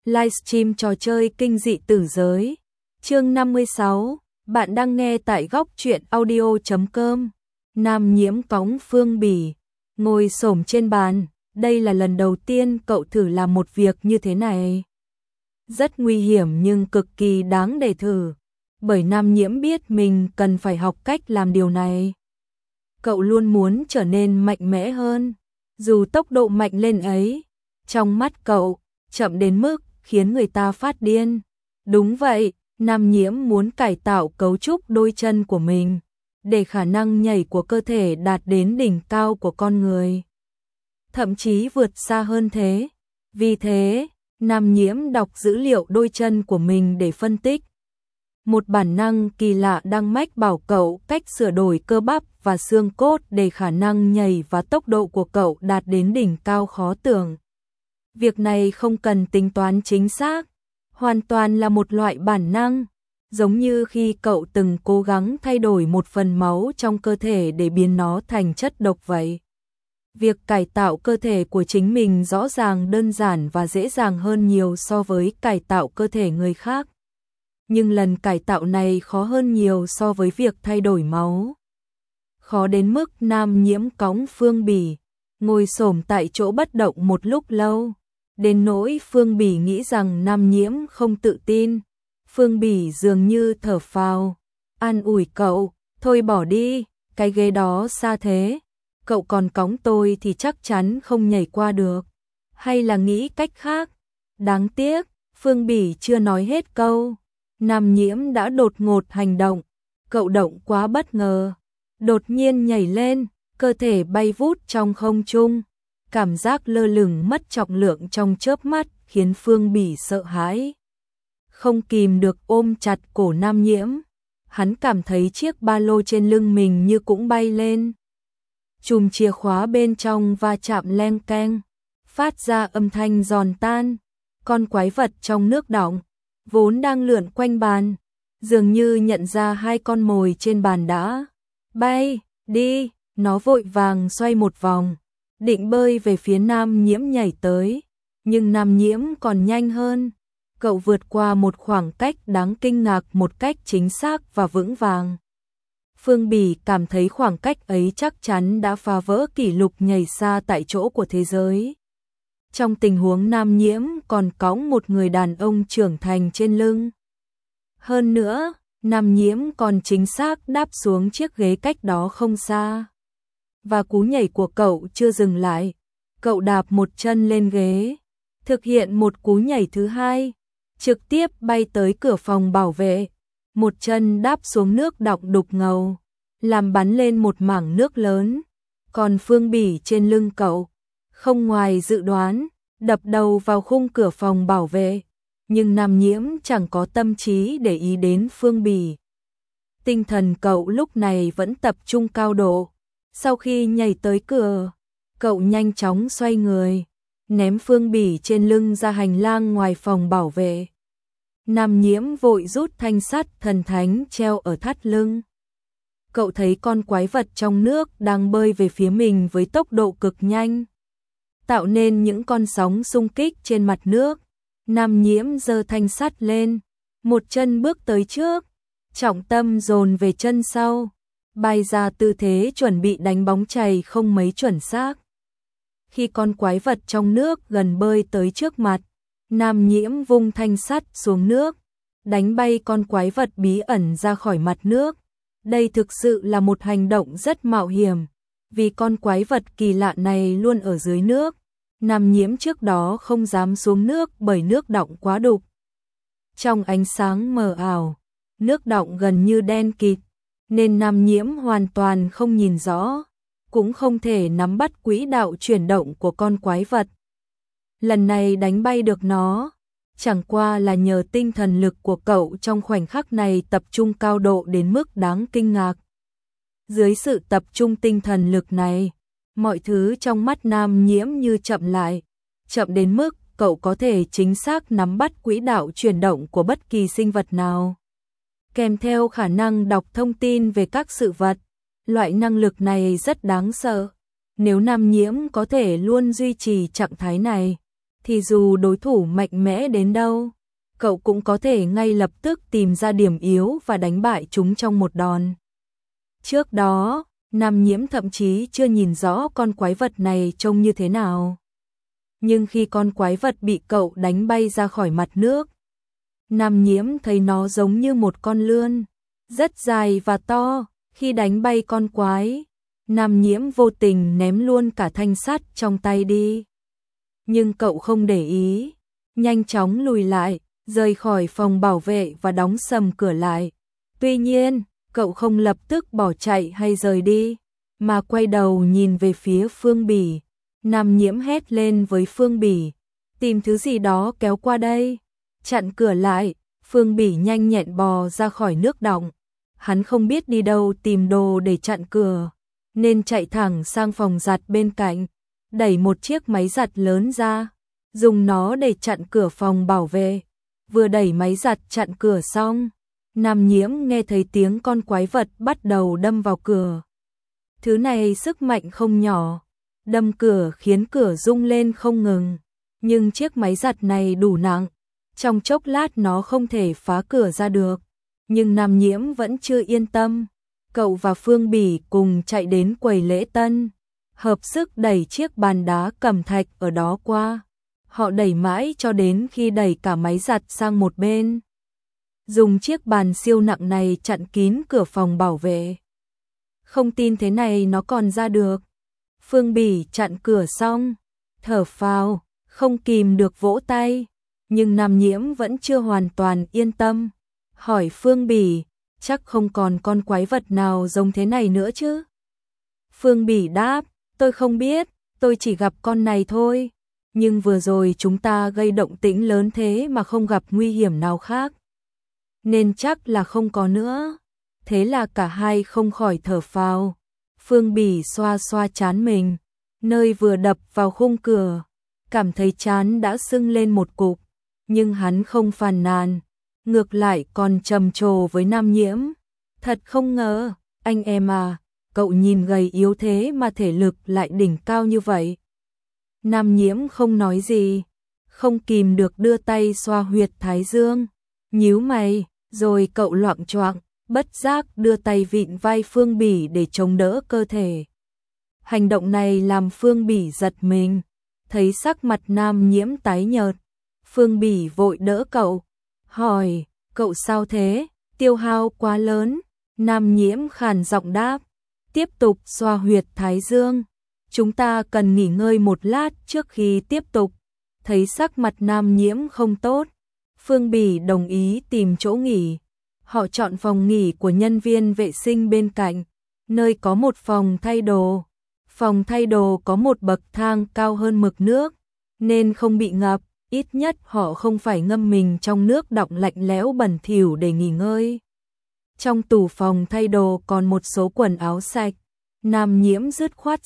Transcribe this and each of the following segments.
Livestream trò chơi kinh dị tử giới. Chương 56, bạn đang nghe tại góc truyện audio.com. Nam Nhiễm cõng Phương Bỉ, ngồi xổm trên bàn, đây là lần đầu tiên cậu thử làm một việc như thế này. Rất nguy hiểm nhưng cực kỳ đáng để thử, bởi Nam Nhiễm biết mình cần phải học cách làm điều này. Cậu luôn muốn trở nên mạnh mẽ hơn, dù tốc độ mạnh lên ấy, trong mắt cậu, chậm đến mức khiến người ta phát điên. Đúng vậy, Nam Nhiễm muốn cải tạo cấu trúc đôi chân của mình, để khả năng nhảy của cơ thể đạt đến đỉnh cao của con người. Thậm chí vượt xa hơn thế. Vì thế, Nam Nhiễm đọc dữ liệu đôi chân của mình để phân tích. Một bản năng kỳ lạ đang mách bảo cậu cách sửa đổi cơ bắp và xương cốt để khả năng nhảy và tốc độ của cậu đạt đến đỉnh cao khó tưởng. Việc này không cần tính toán chính xác, hoàn toàn là một loại bản năng, giống như khi cậu từng cố gắng thay đổi một phần máu trong cơ thể để biến nó thành chất độc vậy. Việc cải tạo cơ thể của chính mình rõ ràng đơn giản và dễ dàng hơn nhiều so với cải tạo cơ thể người khác. Nhưng lần cải tạo này khó hơn nhiều so với việc thay đổi máu. Khó đến mức Nam Nhiễm cõng Phương Bỉ, ngồi xổm tại chỗ bất động một lúc lâu. Đến nỗi Phương Bỉ nghĩ rằng Nam Nhiễm không tự tin. Phương Bỉ dường như thở phào, an ủi cậu, thôi bỏ đi, cái ghế đó xa thế. Cậu còn cõng tôi thì chắc chắn không nhảy qua được. Hay là nghĩ cách khác? Đáng tiếc, Phương Bỉ chưa nói hết câu. Nam Nhiễm đã đột ngột hành động. Cậu động quá bất ngờ. Đột nhiên nhảy lên, cơ thể bay vút trong không trung. Cảm giác lơ lửng mất trọng lượng trong chớp mắt khiến Phương Bỉ sợ hãi. Không kìm được ôm chặt cổ Nam Nhiễm. Hắn cảm thấy chiếc ba lô trên lưng mình như cũng bay lên. Chùm chìa khóa bên trong va chạm leng keng, phát ra âm thanh giòn tan. Con quái vật trong nước đọng, vốn đang lượn quanh bàn, dường như nhận ra hai con mồi trên bàn đã bay đi, nó vội vàng xoay một vòng, định bơi về phía Nam Nhiễm nhảy tới, nhưng Nam Nhiễm còn nhanh hơn. Cậu vượt qua một khoảng cách đáng kinh ngạc một cách chính xác và vững vàng. Phương Bỉ cảm thấy khoảng cách ấy chắc chắn đã phá vỡ kỷ lục nhảy xa tại chỗ của thế giới. Trong tình huống Nam Nhiễm còn cõng một người đàn ông trưởng thành trên lưng. Hơn nữa, Nam Nhiễm còn chính xác đáp xuống chiếc ghế cách đó không xa. Và cú nhảy của cậu chưa dừng lại. Cậu đạp một chân lên ghế, thực hiện một cú nhảy thứ hai, trực tiếp bay tới cửa phòng bảo vệ. Một chân đáp xuống nước đọng đục ngầu, làm bắn lên một mảng nước lớn. Còn Phương Bỉ trên lưng cậu, không ngoài dự đoán, đập đầu vào khung cửa phòng bảo vệ. Nhưng Nam Nhiễm chẳng có tâm trí để ý đến Phương Bỉ. Tinh thần cậu lúc này vẫn tập trung cao độ. Sau khi nhảy tới cửa, cậu nhanh chóng xoay người, ném Phương Bỉ trên lưng ra hành lang ngoài phòng bảo vệ. Nam Nhiễm vội rút thanh sắt thần thánh treo ở thắt lưng. Cậu thấy con quái vật trong nước đang bơi về phía mình với tốc độ cực nhanh, tạo nên những con sóng xung kích trên mặt nước. Nam Nhiễm giơ thanh sắt lên, một chân bước tới trước, trọng tâm dồn về chân sau, bay ra tư thế chuẩn bị đánh bóng chày không mấy chuẩn xác. Khi con quái vật trong nước gần bơi tới trước mặt, Nam Nhiễm vung thanh sắt xuống nước, đánh bay con quái vật bí ẩn ra khỏi mặt nước. Đây thực sự là một hành động rất mạo hiểm, vì con quái vật kỳ lạ này luôn ở dưới nước. Nam Nhiễm trước đó không dám xuống nước bởi nước đọng quá đục. Trong ánh sáng mờ ảo, nước đọng gần như đen kịt, nên Nam Nhiễm hoàn toàn không nhìn rõ, cũng không thể nắm bắt quỹ đạo chuyển động của con quái vật. Lần này đánh bay được nó, chẳng qua là nhờ tinh thần lực của cậu trong khoảnh khắc này tập trung cao độ đến mức đáng kinh ngạc. Dưới sự tập trung tinh thần lực này, mọi thứ trong mắt Nam Nhiễm như chậm lại, chậm đến mức cậu có thể chính xác nắm bắt quỹ đạo chuyển động của bất kỳ sinh vật nào. Kèm theo khả năng đọc thông tin về các sự vật, loại năng lực này rất đáng sợ. Nếu Nam Nhiễm có thể luôn duy trì trạng thái này, thì dù đối thủ mạnh mẽ đến đâu, cậu cũng có thể ngay lập tức tìm ra điểm yếu và đánh bại chúng trong một đòn. Trước đó, Nam Nhiễm thậm chí chưa nhìn rõ con quái vật này trông như thế nào. Nhưng khi con quái vật bị cậu đánh bay ra khỏi mặt nước, Nam Nhiễm thấy nó giống như một con lươn, rất dài và to. Khi đánh bay con quái, Nam Nhiễm vô tình ném luôn cả thanh sắt trong tay đi. Nhưng cậu không để ý, nhanh chóng lùi lại, rời khỏi phòng bảo vệ và đóng sầm cửa lại. Tuy nhiên, cậu không lập tức bỏ chạy hay rời đi, mà quay đầu nhìn về phía Phương Bỉ. Nam Nhiễm hét lên với Phương Bỉ, tìm thứ gì đó kéo qua đây. Chặn cửa lại, Phương Bỉ nhanh nhẹn bò ra khỏi nước đọng. Hắn không biết đi đâu tìm đồ để chặn cửa, nên chạy thẳng sang phòng giặt bên cạnh, đẩy một chiếc máy giặt lớn ra, dùng nó để chặn cửa phòng bảo vệ. Vừa đẩy máy giặt chặn cửa xong, Nam Nhiễm nghe thấy tiếng con quái vật bắt đầu đâm vào cửa. Thứ này sức mạnh không nhỏ, đâm cửa khiến cửa rung lên không ngừng, nhưng chiếc máy giặt này đủ nặng, trong chốc lát nó không thể phá cửa ra được. Nhưng Nam Nhiễm vẫn chưa yên tâm, cậu và Phương Bỉ cùng chạy đến quầy lễ tân, hợp sức đẩy chiếc bàn đá cẩm thạch ở đó qua. Họ đẩy mãi cho đến khi đẩy cả máy giặt sang một bên, dùng chiếc bàn siêu nặng này chặn kín cửa phòng bảo vệ. Không tin thế này nó còn ra được. Phương Bỉ chặn cửa xong, thở phào, không kìm được vỗ tay, nhưng Nam Nhiễm vẫn chưa hoàn toàn yên tâm. Hỏi Phương Bỉ, chắc không còn con quái vật nào giống thế này nữa chứ? Phương Bỉ đáp, tôi không biết, tôi chỉ gặp con này thôi. Nhưng vừa rồi chúng ta gây động tĩnh lớn thế mà không gặp nguy hiểm nào khác, nên chắc là không có nữa. Thế là cả hai không khỏi thở phào. Phương Bỉ xoa xoa trán mình, nơi vừa đập vào khung cửa, cảm thấy trán đã sưng lên một cục, nhưng hắn không phàn nàn, ngược lại còn trầm trồ với Nam Nhiễm. Thật không ngờ, anh em à, cậu nhìn gầy yếu thế mà thể lực lại đỉnh cao như vậy. Nam Nhiễm không nói gì, không kìm được đưa tay xoa huyệt thái dương, nhíu mày, rồi cậu loạng choạng, bất giác đưa tay vịn vai Phương Bỉ để chống đỡ cơ thể. Hành động này làm Phương Bỉ giật mình, thấy sắc mặt Nam Nhiễm tái nhợt. Phương Bỉ vội đỡ cậu, hỏi, cậu sao thế, tiêu hao quá lớn. Nam Nhiễm khàn giọng đáp, tiếp tục xoa huyệt thái dương. Chúng ta cần nghỉ ngơi một lát trước khi tiếp tục. Thấy sắc mặt Nam Nhiễm không tốt, Phương Bỉ đồng ý tìm chỗ nghỉ. Họ chọn phòng nghỉ của nhân viên vệ sinh bên cạnh, nơi có một phòng thay đồ. Phòng thay đồ có một bậc thang cao hơn mực nước, nên không bị ngập, ít nhất họ không phải ngâm mình trong nước đọng lạnh lẽo bẩn thỉu để nghỉ ngơi. Trong tủ phòng thay đồ còn một số quần áo sạch. Nam Nhiễm dứt khoát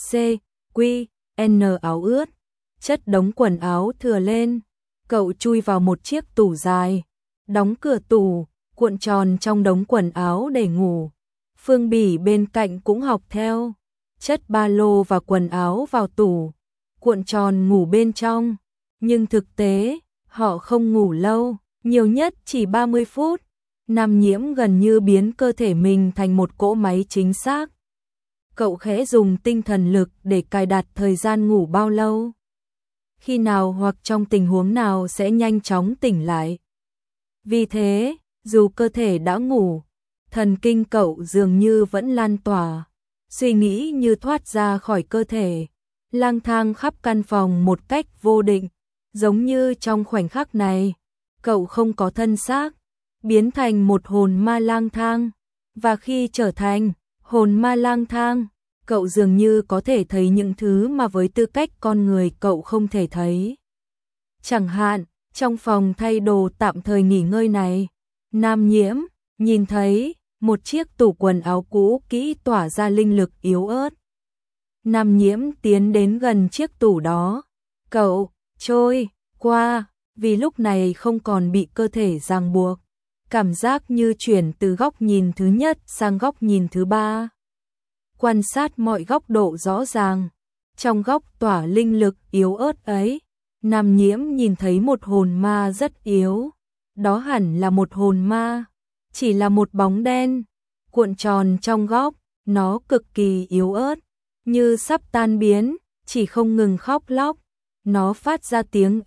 N áo ướt, chất đống quần áo thừa lên. Cậu chui vào một chiếc tủ dài, đóng cửa tủ, cuộn tròn trong đống quần áo để ngủ. Phương Bỉ bên cạnh cũng học theo, chất ba lô và quần áo vào tủ, cuộn tròn ngủ bên trong. Nhưng thực tế, họ không ngủ lâu, nhiều nhất chỉ 30 phút. Nam Nhiễm gần như biến cơ thể mình thành một cỗ máy chính xác. Cậu khẽ dùng tinh thần lực để cài đặt thời gian ngủ bao lâu, khi nào hoặc trong tình huống nào sẽ nhanh chóng tỉnh lại. Vì thế, dù cơ thể đã ngủ, thần kinh cậu dường như vẫn lan tỏa, suy nghĩ như thoát ra khỏi cơ thể, lang thang khắp căn phòng một cách vô định. Giống như trong khoảnh khắc này, cậu không có thân xác, biến thành một hồn ma lang thang. Và khi trở thành hồn ma lang thang, cậu dường như có thể thấy những thứ mà với tư cách con người cậu không thể thấy. Chẳng hạn, trong phòng thay đồ tạm thời nghỉ ngơi này, Nam Nhiễm nhìn thấy một chiếc tủ quần áo cũ kỹ tỏa ra linh lực yếu ớt. Nam Nhiễm tiến đến gần chiếc tủ đó, cậu trôi qua, vì lúc này không còn bị cơ thể ràng buộc, cảm giác như chuyển từ góc nhìn thứ nhất sang góc nhìn thứ ba. Quan sát mọi góc độ rõ ràng, trong góc tỏa linh lực yếu ớt ấy, Nam Nhiễm nhìn thấy một hồn ma rất yếu. Đó hẳn là một hồn ma, chỉ là một bóng đen, cuộn tròn trong góc, nó cực kỳ yếu ớt, như sắp tan biến, chỉ không ngừng khóc lóc. Nó phát ra tiếng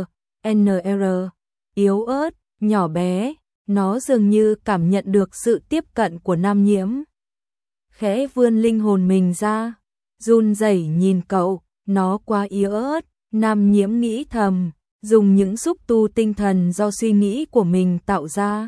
NR, yếu ớt, nhỏ bé, nó dường như cảm nhận được sự tiếp cận của Nam Nhiễm. Khẽ vươn linh hồn mình ra, run rẩy nhìn cậu, nó quá yếu ớt. Nam Nhiễm nghĩ thầm, dùng những xúc tu tinh thần do suy nghĩ của mình tạo ra.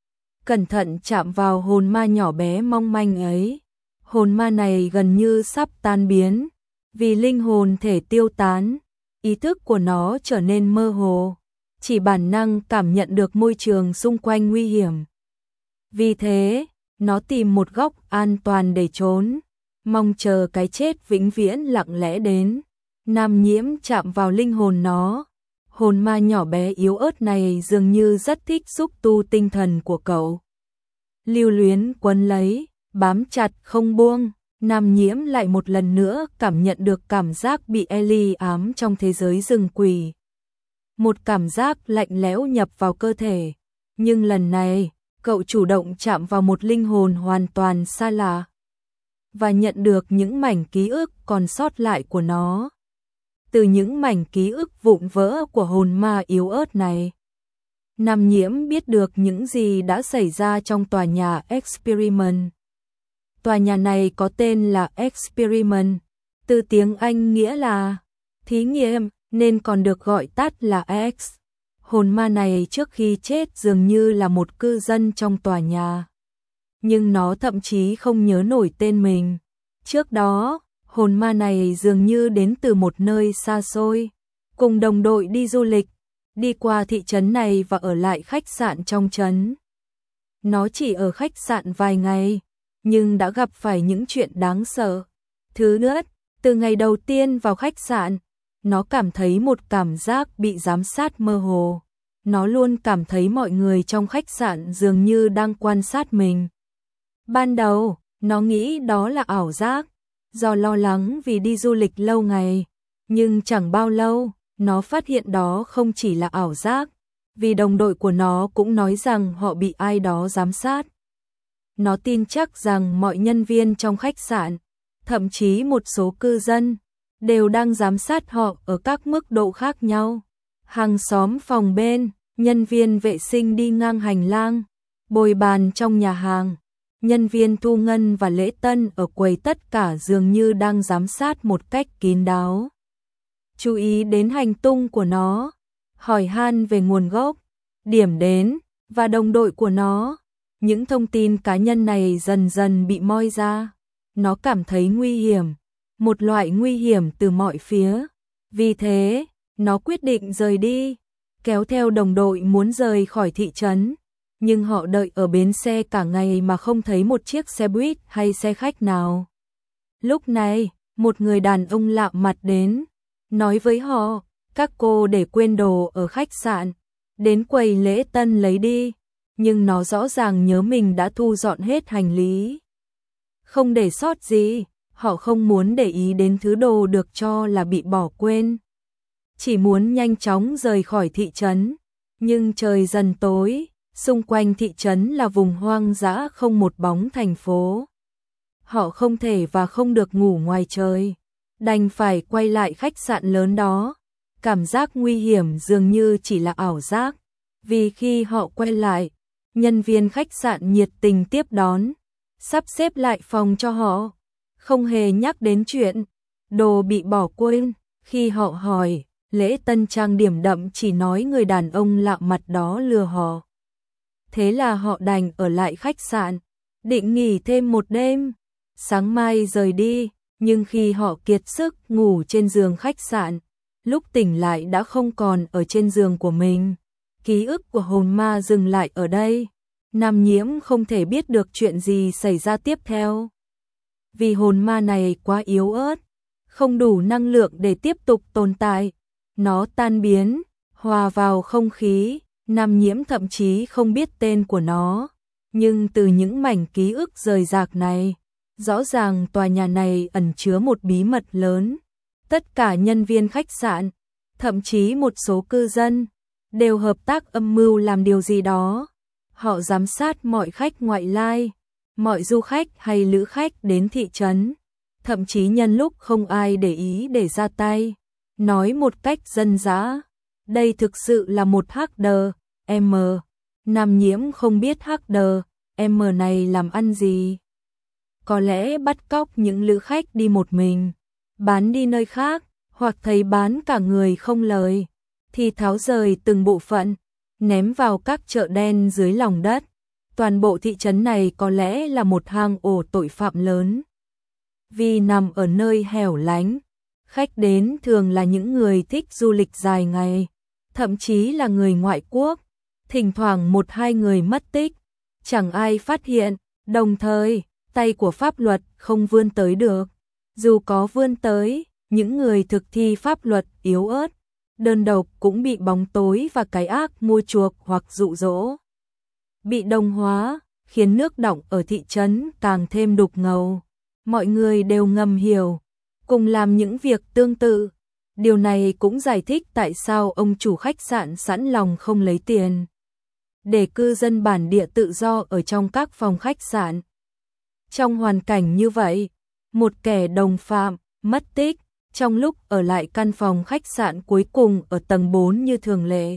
Cẩn thận chạm vào hồn ma nhỏ bé mong manh ấy. Hồn ma này gần như sắp tan biến, vì linh hồn thể tiêu tán, ý thức của nó trở nên mơ hồ, chỉ bản năng cảm nhận được môi trường xung quanh nguy hiểm. Vì thế, nó tìm một góc an toàn để trốn, mong chờ cái chết vĩnh viễn lặng lẽ đến. Nam Nhiễm chạm vào linh hồn nó. Hồn ma nhỏ bé yếu ớt này dường như rất thích xúc tu tinh thần của cậu. Lưu luyến quấn lấy, bám chặt không buông. Nam Nhiễm lại một lần nữa cảm nhận được cảm giác bị Ellie ám trong thế giới rừng quỷ. Một cảm giác lạnh lẽo nhập vào cơ thể. Nhưng lần này, cậu chủ động chạm vào một linh hồn hoàn toàn xa lạ. Và nhận được những mảnh ký ức còn sót lại của nó. Từ những mảnh ký ức vụn vỡ của hồn ma yếu ớt này, Nam Nhiễm biết được những gì đã xảy ra trong tòa nhà Experiment. Tòa nhà này có tên là Experiment, từ tiếng Anh nghĩa là thí nghiệm, nên còn được gọi tắt là X. Hồn ma này trước khi chết dường như là một cư dân trong tòa nhà. Nhưng nó thậm chí không nhớ nổi tên mình. Trước đó, hồn ma này dường như đến từ một nơi xa xôi, cùng đồng đội đi du lịch, đi qua thị trấn này và ở lại khách sạn trong trấn. Nó chỉ ở khách sạn vài ngày, nhưng đã gặp phải những chuyện đáng sợ. Thứ nhất, từ ngày đầu tiên vào khách sạn, nó cảm thấy một cảm giác bị giám sát mơ hồ. Nó luôn cảm thấy mọi người trong khách sạn dường như đang quan sát mình. Ban đầu, nó nghĩ đó là ảo giác, do lo lắng vì đi du lịch lâu ngày, nhưng chẳng bao lâu, nó phát hiện đó không chỉ là ảo giác, vì đồng đội của nó cũng nói rằng họ bị ai đó giám sát. Nó tin chắc rằng mọi nhân viên trong khách sạn, thậm chí một số cư dân, đều đang giám sát họ ở các mức độ khác nhau. Hàng xóm phòng bên, nhân viên vệ sinh đi ngang hành lang, bồi bàn trong nhà hàng, nhân viên thu ngân và lễ tân ở quầy, tất cả dường như đang giám sát một cách kín đáo. Chú ý đến hành tung của nó, hỏi han về nguồn gốc, điểm đến và đồng đội của nó. Những thông tin cá nhân này dần dần bị moi ra. Nó cảm thấy nguy hiểm, một loại nguy hiểm từ mọi phía. Vì thế, nó quyết định rời đi, kéo theo đồng đội muốn rời khỏi thị trấn. Nhưng họ đợi ở bến xe cả ngày mà không thấy một chiếc xe buýt hay xe khách nào. Lúc này, một người đàn ông lạ mặt đến, nói với họ, các cô để quên đồ ở khách sạn, đến quầy lễ tân lấy đi. Nhưng nó rõ ràng nhớ mình đã thu dọn hết hành lý, không để sót gì. Họ không muốn để ý đến thứ đồ được cho là bị bỏ quên, chỉ muốn nhanh chóng rời khỏi thị trấn. Nhưng trời dần tối, xung quanh thị trấn là vùng hoang dã không một bóng thành phố. Họ không thể và không được ngủ ngoài trời, đành phải quay lại khách sạn lớn đó. Cảm giác nguy hiểm dường như chỉ là ảo giác, vì khi họ quay lại, nhân viên khách sạn nhiệt tình tiếp đón, sắp xếp lại phòng cho họ, không hề nhắc đến chuyện đồ bị bỏ quên. Khi họ hỏi, lễ tân trang điểm đậm chỉ nói người đàn ông lạ mặt đó lừa họ. Thế là họ đành ở lại khách sạn, định nghỉ thêm một đêm, sáng mai rời đi. Nhưng khi họ kiệt sức ngủ trên giường khách sạn, lúc tỉnh lại đã không còn ở trên giường của mình. Ký ức của hồn ma dừng lại ở đây. Nam Nhiễm không thể biết được chuyện gì xảy ra tiếp theo, vì hồn ma này quá yếu ớt, không đủ năng lượng để tiếp tục tồn tại. Nó tan biến, hòa vào không khí. Nam Nhiễm thậm chí không biết tên của nó, nhưng từ những mảnh ký ức rời rạc này, rõ ràng tòa nhà này ẩn chứa một bí mật lớn. Tất cả nhân viên khách sạn, thậm chí một số cư dân đều hợp tác âm mưu làm điều gì đó. Họ giám sát mọi khách ngoại lai, mọi du khách hay lữ khách đến thị trấn, thậm chí nhân lúc không ai để ý để ra tay. Nói một cách dân dã, đây thực sự là một HDM. Nam Nhiễm không biết HDM này làm ăn gì. Có lẽ bắt cóc những lữ khách đi một mình, bán đi nơi khác, hoặc thấy bán cả người không lời, thì tháo rời từng bộ phận, ném vào các chợ đen dưới lòng đất. Toàn bộ thị trấn này có lẽ là một hang ổ tội phạm lớn. Vì nằm ở nơi hẻo lánh, khách đến thường là những người thích du lịch dài ngày, thậm chí là người ngoại quốc. Thỉnh thoảng một hai người mất tích, chẳng ai phát hiện, đồng thời tay của pháp luật không vươn tới được. Dù có vươn tới, những người thực thi pháp luật yếu ớt, đơn độc cũng bị bóng tối và cái ác mua chuộc hoặc dụ dỗ. Bị đồng hóa, khiến nước đọng ở thị trấn càng thêm đục ngầu. Mọi người đều ngầm hiểu, cùng làm những việc tương tự. Điều này cũng giải thích tại sao ông chủ khách sạn sẵn lòng không lấy tiền để cư dân bản địa tự do ở trong các phòng khách sạn. Trong hoàn cảnh như vậy, một kẻ đồng phạm mất tích trong lúc ở lại căn phòng khách sạn cuối cùng ở tầng 4 như thường lệ.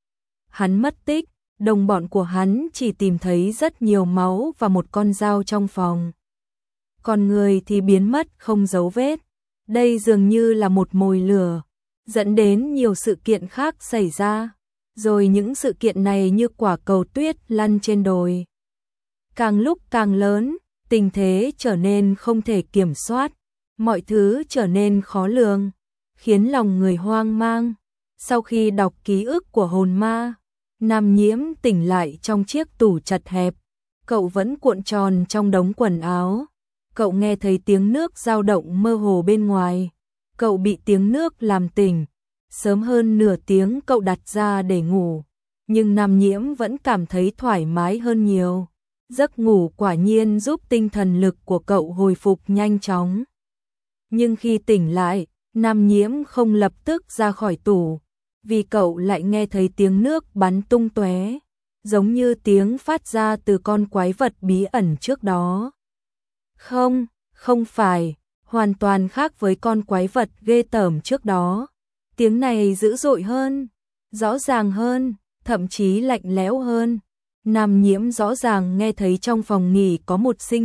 Hắn mất tích, đồng bọn của hắn chỉ tìm thấy rất nhiều máu và một con dao trong phòng. Còn người thì biến mất không dấu vết. Đây dường như là một mồi lửa, dẫn đến nhiều sự kiện khác xảy ra. Rồi những sự kiện này như quả cầu tuyết lăn trên đồi. Càng lúc càng lớn, tình thế trở nên không thể kiểm soát. Mọi thứ trở nên khó lường, khiến lòng người hoang mang. Sau khi đọc ký ức của hồn ma, Nam Nhiễm tỉnh lại trong chiếc tủ chật hẹp. Cậu vẫn cuộn tròn trong đống quần áo. Cậu nghe thấy tiếng nước dao động mơ hồ bên ngoài. Cậu bị tiếng nước làm tỉnh. Sớm hơn nửa tiếng cậu đặt ra để ngủ. Nhưng Nam Nhiễm vẫn cảm thấy thoải mái hơn nhiều. Giấc ngủ quả nhiên giúp tinh thần lực của cậu hồi phục nhanh chóng. Nhưng khi tỉnh lại, Nam Nhiễm không lập tức ra khỏi tủ. Vì cậu lại nghe thấy tiếng nước bắn tung tóe, giống như tiếng phát ra từ con quái vật bí ẩn trước đó. Không, không phải, hoàn toàn khác với con quái vật ghê tởm trước đó. Tiếng này dữ dội hơn, rõ ràng hơn, thậm chí lạnh lẽo hơn. Nam Nhiễm rõ ràng nghe thấy trong phòng nghỉ có một sinh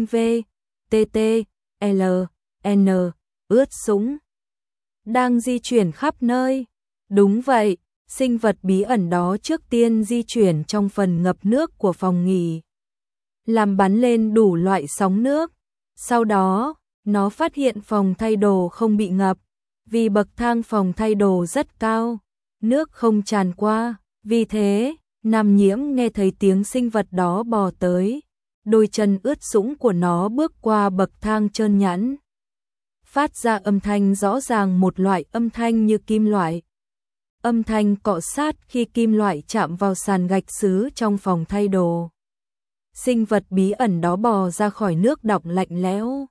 VTTLN ướt sũng đang di chuyển khắp nơi. Đúng vậy, sinh vật bí ẩn đó trước tiên di chuyển trong phần ngập nước của phòng nghỉ, làm bắn lên đủ loại sóng nước. Sau đó, nó phát hiện phòng thay đồ không bị ngập, vì bậc thang phòng thay đồ rất cao, nước không tràn qua. Vì thế, Nam Nhiễm nghe thấy tiếng sinh vật đó bò tới, đôi chân ướt sũng của nó bước qua bậc thang trơn nhẵn, phát ra âm thanh rõ ràng, một loại âm thanh như kim loại. Âm thanh cọ sát khi kim loại chạm vào sàn gạch sứ trong phòng thay đồ. Sinh vật bí ẩn đó bò ra khỏi nước đọng lạnh lẽo,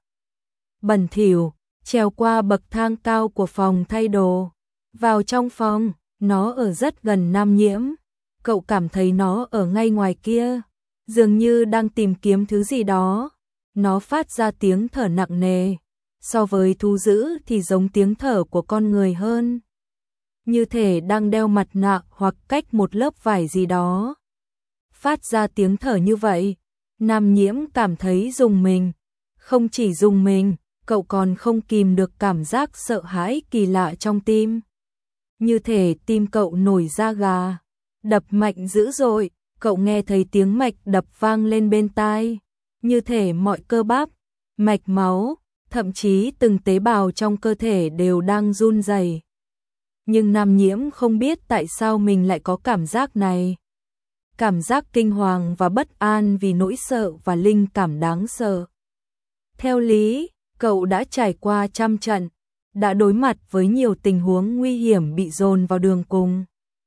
bẩn thỉu, trèo qua bậc thang cao của phòng thay đồ, vào trong phòng. Nó ở rất gần Nam Nhiễm. Cậu cảm thấy nó ở ngay ngoài kia, dường như đang tìm kiếm thứ gì đó. Nó phát ra tiếng thở nặng nề, so với thú dữ thì giống tiếng thở của con người hơn, như thể đang đeo mặt nạ hoặc cách một lớp vải gì đó. Phát ra tiếng thở như vậy, Nam Nhiễm cảm thấy rùng mình. Không chỉ rùng mình, cậu còn không kìm được cảm giác sợ hãi kỳ lạ trong tim. Như thể tim cậu nổi da gà, đập mạnh dữ dội. Cậu nghe thấy tiếng mạch đập vang lên bên tai, như thể mọi cơ bắp, mạch máu, thậm chí từng tế bào trong cơ thể đều đang run rẩy. Nhưng Nam Nhiễm không biết tại sao mình lại có cảm giác này. Cảm giác kinh hoàng và bất an vì nỗi sợ và linh cảm đáng sợ. Theo lý, cậu đã trải qua trăm trận, đã đối mặt với nhiều tình huống nguy hiểm bị dồn vào đường cùng.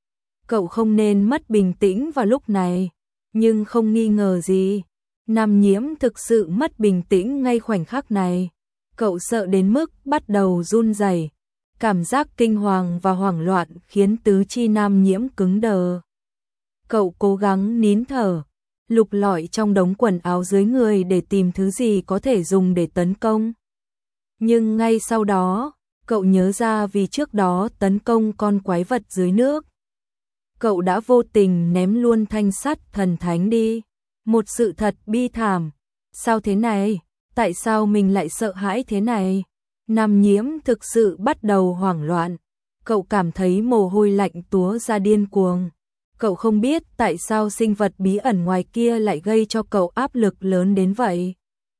Cậu không nên mất bình tĩnh vào lúc này, nhưng không nghi ngờ gì, Nam Nhiễm thực sự mất bình tĩnh ngay khoảnh khắc này. Cậu sợ đến mức bắt đầu run rẩy, Cảm giác kinh hoàng và hoảng loạn khiến tứ chi Nam Nhiễm cứng đờ. Cậu cố gắng nín thở, lục lọi trong đống quần áo dưới người để tìm thứ gì có thể dùng để tấn công. Nhưng ngay sau đó, cậu nhớ ra vì trước đó tấn công con quái vật dưới nước, cậu đã vô tình ném luôn thanh sắt thần thánh đi. Một sự thật bi thảm. Sao thế này? Tại sao mình lại sợ hãi thế này? Nam Nhiễm thực sự bắt đầu hoảng loạn. Cậu cảm thấy mồ hôi lạnh túa ra điên cuồng. Cậu không biết tại sao sinh vật bí ẩn ngoài kia lại gây cho cậu áp lực lớn đến vậy.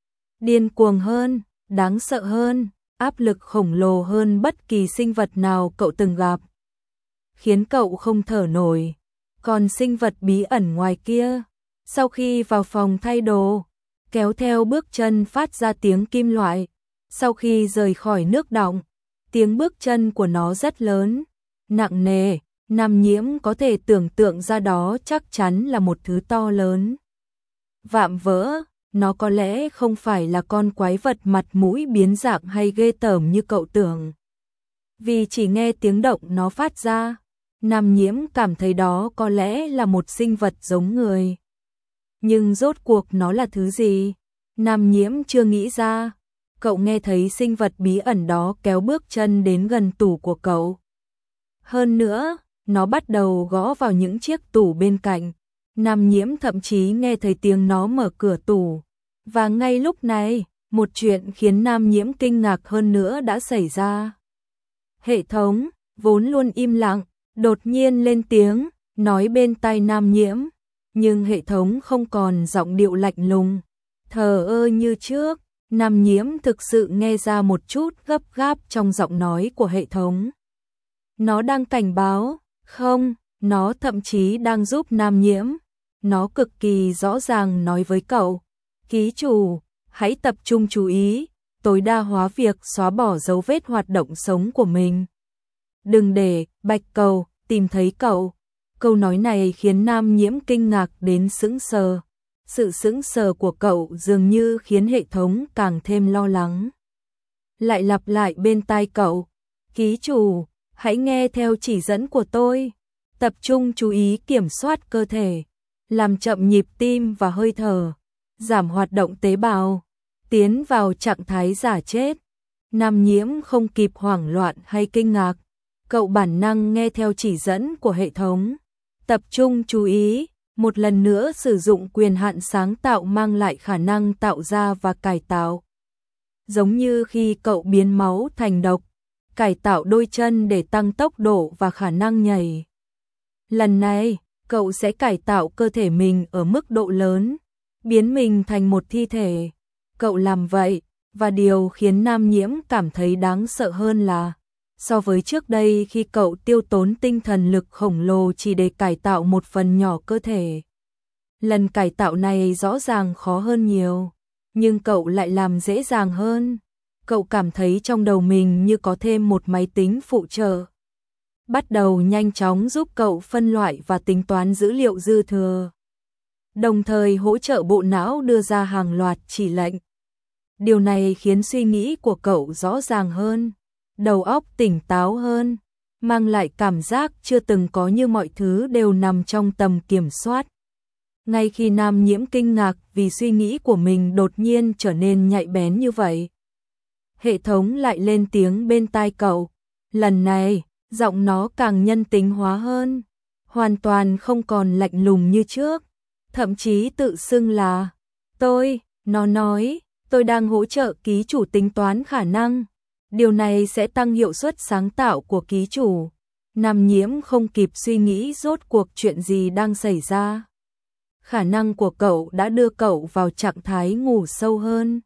Điên cuồng hơn, đáng sợ hơn, áp lực khổng lồ hơn bất kỳ sinh vật nào cậu từng gặp. Khiến cậu không thở nổi. Còn sinh vật bí ẩn ngoài kia, sau khi vào phòng thay đồ, kéo theo bước chân phát ra tiếng kim loại. Sau khi rời khỏi nước đọng, tiếng bước chân của nó rất lớn, nặng nề. Nam Nhiễm có thể tưởng tượng ra đó chắc chắn là một thứ to lớn. Vạm vỡ, nó có lẽ không phải là con quái vật mặt mũi biến dạng hay ghê tởm như cậu tưởng. Vì chỉ nghe tiếng động nó phát ra, Nam Nhiễm cảm thấy đó có lẽ là một sinh vật giống người. Nhưng rốt cuộc nó là thứ gì? Nam Nhiễm chưa nghĩ ra. Cậu nghe thấy sinh vật bí ẩn đó kéo bước chân đến gần tủ của cậu. Hơn nữa, nó bắt đầu gõ vào những chiếc tủ bên cạnh. Nam Nhiễm thậm chí nghe thấy tiếng nó mở cửa tủ. Và ngay lúc này, một chuyện khiến Nam Nhiễm kinh ngạc hơn nữa đã xảy ra. Hệ thống, vốn luôn im lặng, đột nhiên lên tiếng, nói bên tai Nam Nhiễm. Nhưng hệ thống không còn giọng điệu lạnh lùng, thờ ơ như trước. Nam Nhiễm thực sự nghe ra một chút gấp gáp trong giọng nói của hệ thống. Nó đang cảnh báo, không, nó thậm chí đang giúp Nam Nhiễm. Nó cực kỳ rõ ràng nói với cậu, ký chủ, hãy tập trung chú ý, tối đa hóa việc xóa bỏ dấu vết hoạt động sống của mình. Đừng để Bạch Cầu tìm thấy cậu. Câu nói này khiến Nam Nhiễm kinh ngạc đến sững sờ. Sự sững sờ của cậu dường như khiến hệ thống càng thêm lo lắng. Lại lặp lại bên tai cậu, ký chủ, hãy nghe theo chỉ dẫn của tôi. Tập trung chú ý kiểm soát cơ thể, làm chậm nhịp tim và hơi thở, giảm hoạt động tế bào, tiến vào trạng thái giả chết. Nam Nhiễm không kịp hoảng loạn hay kinh ngạc. Cậu bản năng nghe theo chỉ dẫn của hệ thống. Tập trung chú ý, một lần nữa sử dụng quyền hạn sáng tạo mang lại khả năng tạo ra và cải tạo. Giống như khi cậu biến máu thành độc, cải tạo đôi chân để tăng tốc độ và khả năng nhảy. Lần này, cậu sẽ cải tạo cơ thể mình ở mức độ lớn, biến mình thành một thi thể. Cậu làm vậy, và điều khiến Nam Nhiễm cảm thấy đáng sợ hơn là, so với trước đây khi cậu tiêu tốn tinh thần lực khổng lồ chỉ để cải tạo một phần nhỏ cơ thể. Lần cải tạo này rõ ràng khó hơn nhiều, nhưng cậu lại làm dễ dàng hơn. Cậu cảm thấy trong đầu mình như có thêm một máy tính phụ trợ. Bắt đầu nhanh chóng giúp cậu phân loại và tính toán dữ liệu dư thừa. Đồng thời hỗ trợ bộ não đưa ra hàng loạt chỉ lệnh. Điều này khiến suy nghĩ của cậu rõ ràng hơn, đầu óc tỉnh táo hơn, mang lại cảm giác chưa từng có như mọi thứ đều nằm trong tầm kiểm soát. Ngay khi Nam Nhiễm kinh ngạc vì suy nghĩ của mình đột nhiên trở nên nhạy bén như vậy, hệ thống lại lên tiếng bên tai cậu. Lần này, giọng nó càng nhân tính hóa hơn, hoàn toàn không còn lạnh lùng như trước, thậm chí tự xưng là tôi. Nó nói, tôi đang hỗ trợ ký chủ tính toán khả năng. Điều này sẽ tăng hiệu suất sáng tạo của ký chủ. Nam Nhiễm không kịp suy nghĩ rốt cuộc chuyện gì đang xảy ra. Khả năng của cậu đã đưa cậu vào trạng thái ngủ sâu hơn.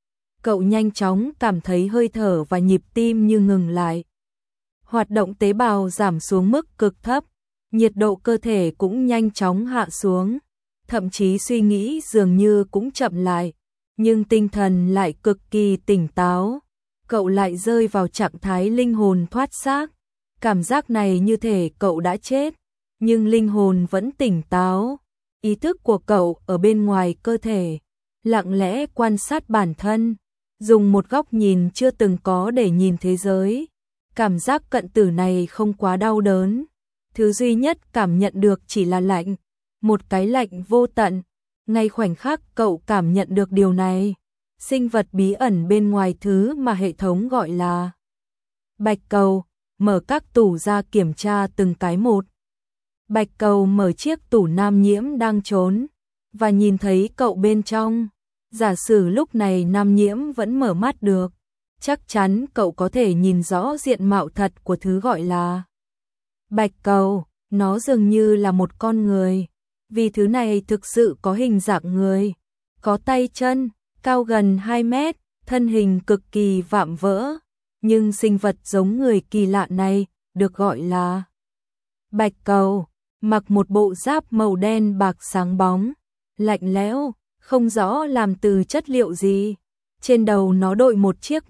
Cậu nhanh chóng cảm thấy hơi thở và nhịp tim như ngừng lại. Hoạt động tế bào giảm xuống mức cực thấp, nhiệt độ cơ thể cũng nhanh chóng hạ xuống, thậm chí suy nghĩ dường như cũng chậm lại, nhưng tinh thần lại cực kỳ tỉnh táo. Cậu lại rơi vào trạng thái linh hồn thoát xác. Cảm giác này như thể cậu đã chết, nhưng linh hồn vẫn tỉnh táo. Ý thức của cậu ở bên ngoài cơ thể, lặng lẽ quan sát bản thân, dùng một góc nhìn chưa từng có để nhìn thế giới. cảm giác cận tử này không quá đau đớn. Thứ duy nhất cảm nhận được chỉ là lạnh, một cái lạnh vô tận. Ngay khoảnh khắc cậu cảm nhận được điều này, sinh vật bí ẩn bên ngoài thứ mà hệ thống gọi là Bạch Cầu, mở các tủ ra kiểm tra từng cái một. Bạch Cầu mở chiếc tủ Nam Nhiễm đang trốn, và nhìn thấy cậu bên trong. Giả sử lúc này Nam Nhiễm vẫn mở mắt được, chắc chắn cậu có thể nhìn rõ diện mạo thật của thứ gọi là Bạch Cầu, nó dường như là một con người, vì thứ này thực sự có hình dạng người, có tay chân, cao gần 2 mét, thân hình cực kỳ vạm vỡ, nhưng sinh vật giống người kỳ lạ này được gọi là Bạch Cầu, mặc một bộ giáp màu đen bạc sáng bóng, lạnh lẽo, không rõ làm từ chất liệu gì. Trên đầu nó đội một chiếc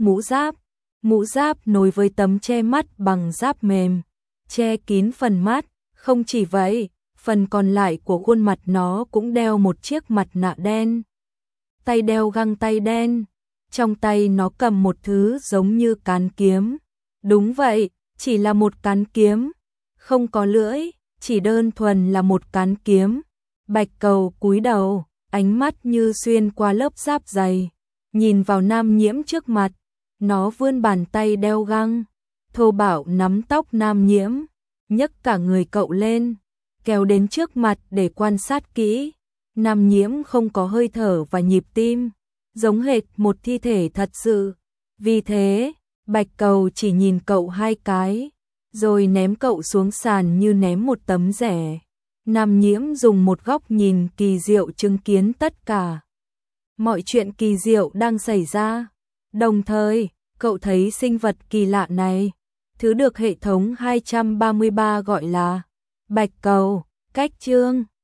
mũ giáp nối với tấm che mắt bằng giáp mềm, che kín phần mắt. Không chỉ vậy, phần còn lại của khuôn mặt nó cũng đeo một chiếc mặt nạ đen. Tay đeo găng tay đen, trong tay nó cầm một thứ giống như cán kiếm. Đúng vậy, chỉ là một cán kiếm, không có lưỡi, chỉ đơn thuần là một cán kiếm. Bạch Cầu cúi đầu, ánh mắt như xuyên qua lớp giáp dày, nhìn vào Nam Nhiễm trước mặt. Nó vươn bàn tay đeo găng, thô bạo nắm tóc Nam Nhiễm, nhấc cả người cậu lên, kéo đến trước mặt để quan sát kỹ. Nam Nhiễm không có hơi thở và nhịp tim, giống hệt một thi thể thật sự. Vì thế, Bạch Cầu chỉ nhìn cậu 2 cái, rồi ném cậu xuống sàn như ném một tấm rẻ. Nam Nhiễm dùng một góc nhìn kỳ diệu chứng kiến tất cả mọi chuyện kỳ diệu đang xảy ra. Đồng thời, cậu thấy sinh vật kỳ lạ này, thứ được hệ thống 233 gọi là Bạch Cầu, cách chương